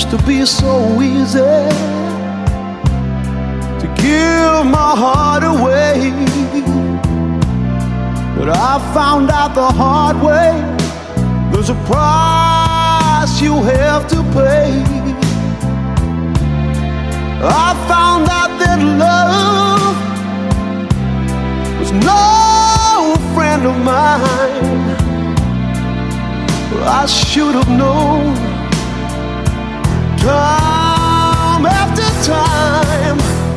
to be so easy to give my heart away, but I found out the hard way there's a price you have to pay. I found out that love was no friend of mine. I should have known time after time.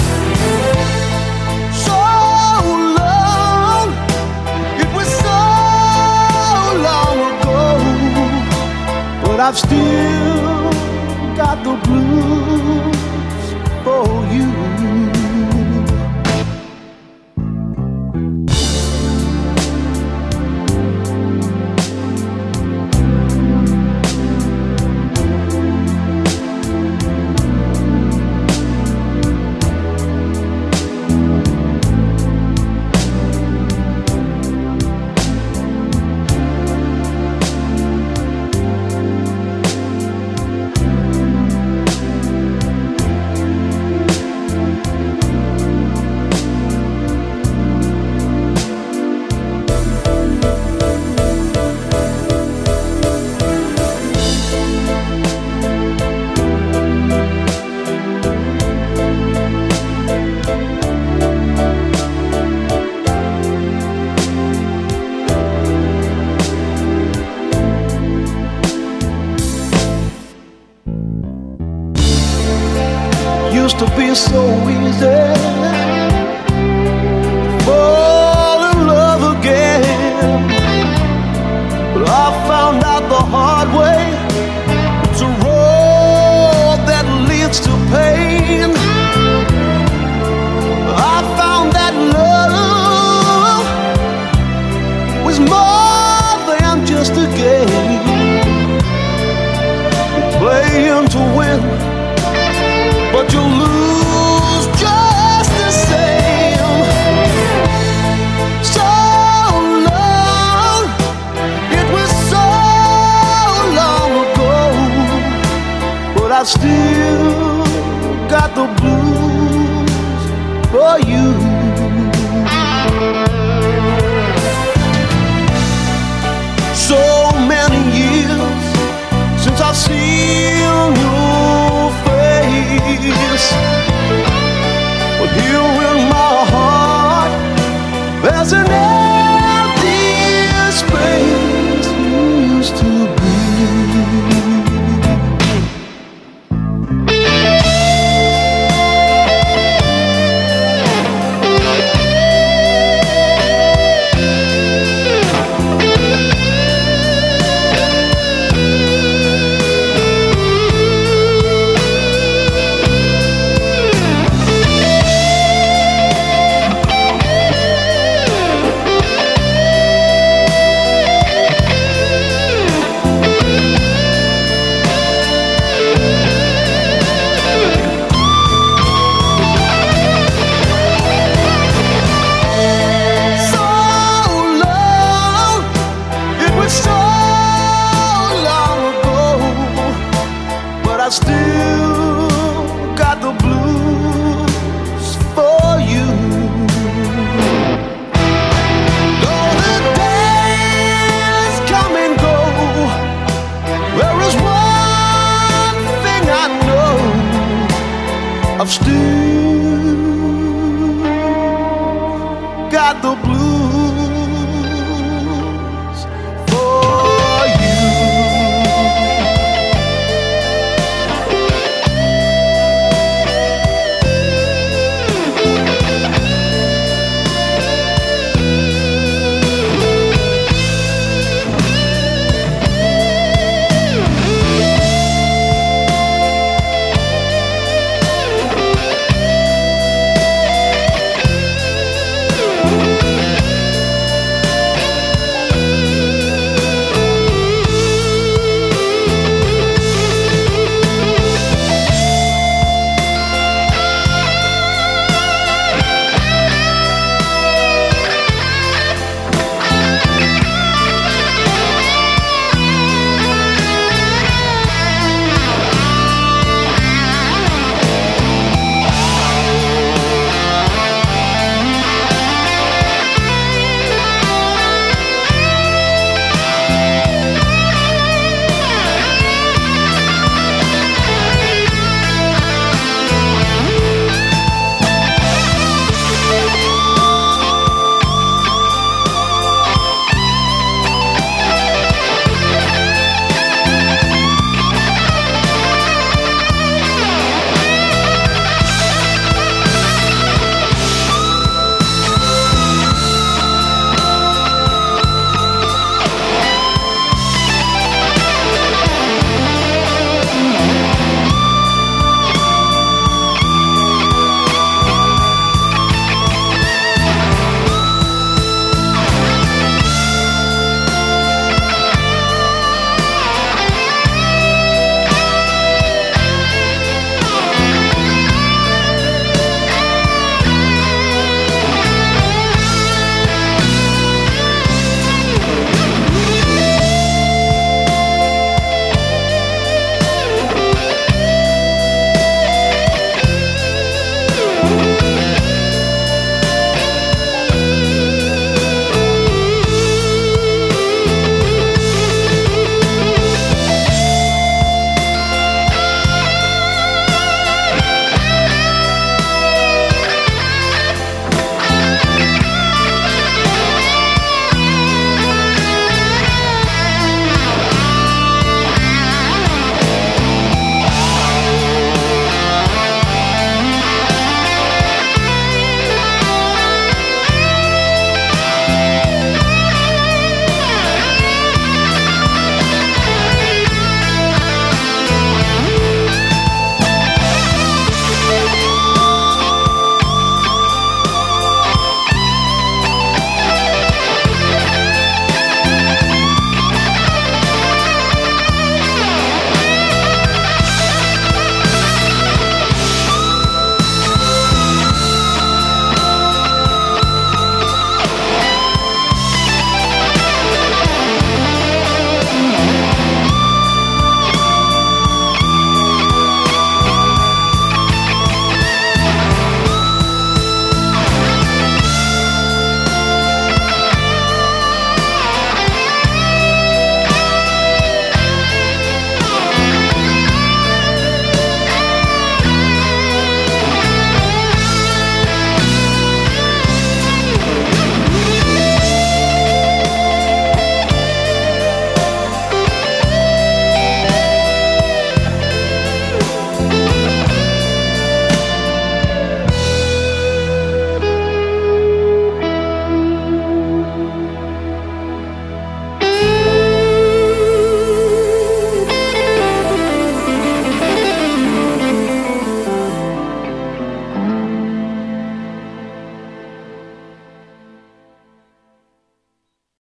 So long, it was so long ago, but I've still got the blues for you. Used to be so easy fall in love again, but I found out the hard way it's a road that leads to pain. I found that love was more than just a game, playing to win, but you lose just the same. So long, it was so long ago, but I've still got the blues for you. So many years since I've seen your face, but here in my heart there's an empty space you used to be. I still got the blues for you. Though the days come and go, there is one thing I know, I've still got the blues